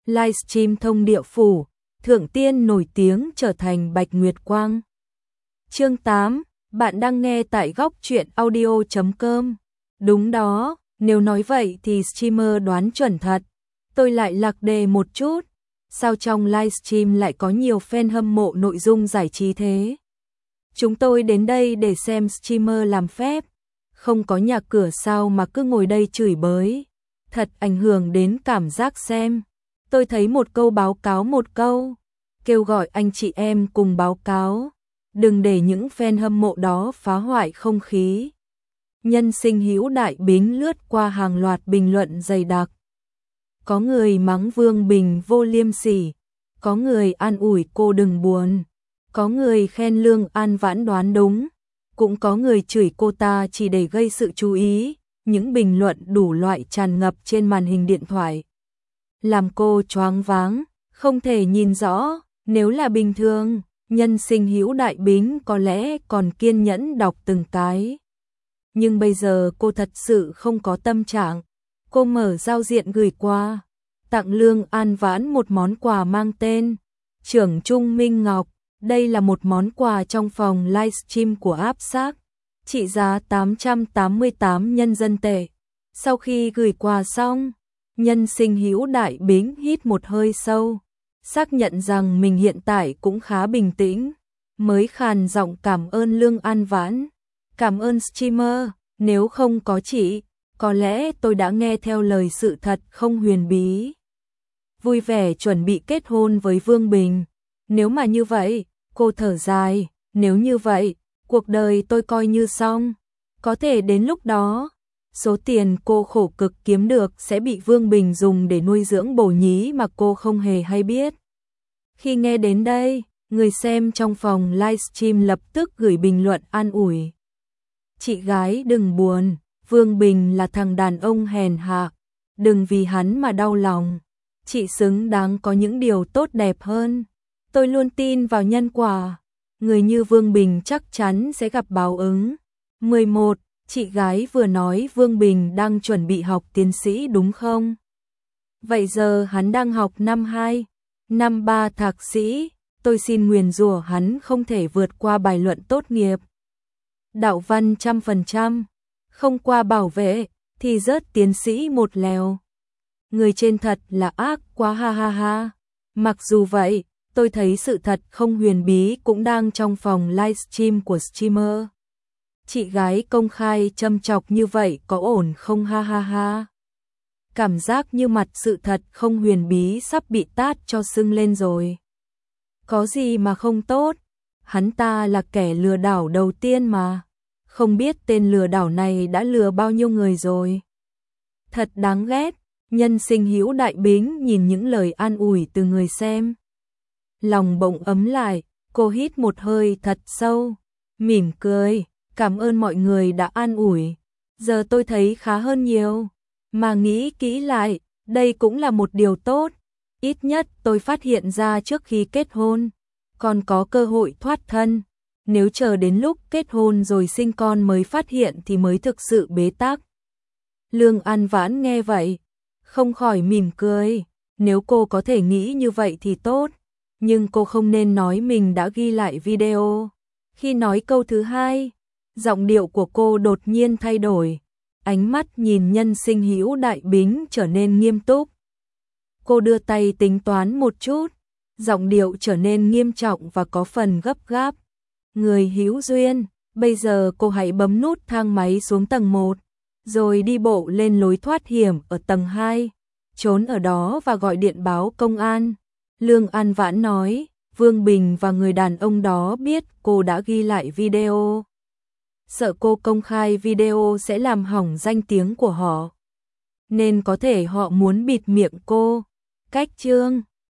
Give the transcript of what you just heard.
livestream thông địa phủ, thượng tiên nổi tiếng trở thành Bạch Nguyệt Quang. Chương 8, bạn đang nghe tại góc truyện audio.com. Đúng đó, nếu nói vậy thì streamer đoán chuẩn thật. Tôi lại lạc đề một chút. Sao trong livestream lại có nhiều fan hâm mộ nội dung giải trí thế? Chúng tôi đến đây để xem streamer làm phép. Không có nhà cửa sao mà cứ ngồi đây chửi bới. Thật ảnh hưởng đến cảm giác xem. Tôi thấy một câu báo cáo một câu. Kêu gọi anh chị em cùng báo cáo. Đừng để những fan hâm mộ đó phá hoại không khí. Nhân sinh hữu đại bính lướt qua hàng loạt bình luận dày đặc. Có người mắng Vương Bình vô liêm sỉ, có người an ủi cô đừng buồn, có người khen Lương An Vãn đoán đúng, cũng có người chửi cô ta chỉ để gây sự chú ý, những bình luận đủ loại tràn ngập trên màn hình điện thoại. Làm cô choáng váng, không thể nhìn rõ, nếu là bình thường, nhân sinh hữu đại bính có lẽ còn kiên nhẫn đọc từng cái. Nhưng bây giờ cô thật sự không có tâm trạng. Cô mở giao diện gửi qua, tặng Lương An Vãn một món quà mang tên Trưởng Trung Minh Ngọc. Đây là một món quà trong phòng livestream của Áp Xác, trị giá 888 nhân dân tệ. Sau khi gửi quà xong, nhân sinh hữu đại bính hít một hơi sâu, xác nhận rằng mình hiện tại cũng khá bình tĩnh, mới khàn giọng cảm ơn Lương An Vãn. Cảm ơn streamer, nếu không có chị, có lẽ tôi đã nghe theo lời sự thật không huyền bí. Vui vẻ chuẩn bị kết hôn với Vương Bình. Nếu mà như vậy, cô thở dài, nếu như vậy, cuộc đời tôi coi như xong. Có thể đến lúc đó, số tiền cô khổ cực kiếm được sẽ bị Vương Bình dùng để nuôi dưỡng bổ nhí mà cô không hề hay biết. Khi nghe đến đây, người xem trong phòng livestream lập tức gửi bình luận an ủi. Chị gái đừng buồn. Vương Bình là thằng đàn ông hèn hạ, đừng vì hắn mà đau lòng. Chị xứng đáng có những điều tốt đẹp hơn. Tôi luôn tin vào nhân quả. Người như Vương Bình chắc chắn sẽ gặp báo ứng. 11. Chị gái vừa nói Vương Bình đang chuẩn bị học tiến sĩ đúng không? Vậy giờ hắn đang học năm 2, năm 3 thạc sĩ. Tôi xin nguyền rủa hắn không thể vượt qua bài luận tốt nghiệp. Đạo văn 100%. Không qua bảo vệ, thì rớt tiến sĩ một lèo. Người trên thật là ác quá ha ha ha. Mặc dù vậy, tôi thấy sự thật không huyền bí cũng đang trong phòng livestream của streamer. Chị gái công khai châm chọc như vậy có ổn không ha ha ha. Cảm giác như mặt sự thật không huyền bí sắp bị tát cho sưng lên rồi. Có gì mà không tốt, hắn ta là kẻ lừa đảo đầu tiên mà. Không biết tên lừa đảo này đã lừa bao nhiêu người rồi. Thật đáng ghét, nhân sinh hữu đại bính nhìn những lời an ủi từ người xem. Lòng bỗng ấm lại, cô hít một hơi thật sâu, mỉm cười, cảm ơn mọi người đã an ủi. Giờ tôi thấy khá hơn nhiều, mà nghĩ kỹ lại, đây cũng là một điều tốt. Ít nhất tôi phát hiện ra trước khi kết hôn, còn có cơ hội thoát thân. Nếu chờ đến lúc kết hôn rồi sinh con mới phát hiện thì mới thực sự bế tắc. Lương An Vãn nghe vậy, không khỏi mỉm cười. Nếu cô có thể nghĩ như vậy thì tốt, nhưng cô không nên nói mình đã ghi lại video. Khi nói câu thứ hai, giọng điệu của cô đột nhiên thay đổi, ánh mắt nhìn nhân sinh hữu đại bính trở nên nghiêm túc. Cô đưa tay tính toán một chút, giọng điệu trở nên nghiêm trọng và có phần gấp gáp. Người hữu duyên, bây giờ cô hãy bấm nút thang máy xuống tầng 1, rồi đi bộ lên lối thoát hiểm ở tầng 2, trốn ở đó và gọi điện báo công an. Lương An Vãn nói, Vương Bình và người đàn ông đó biết cô đã ghi lại video. Sợ cô công khai video sẽ làm hỏng danh tiếng của họ, nên có thể họ muốn bịt miệng cô. Cách chương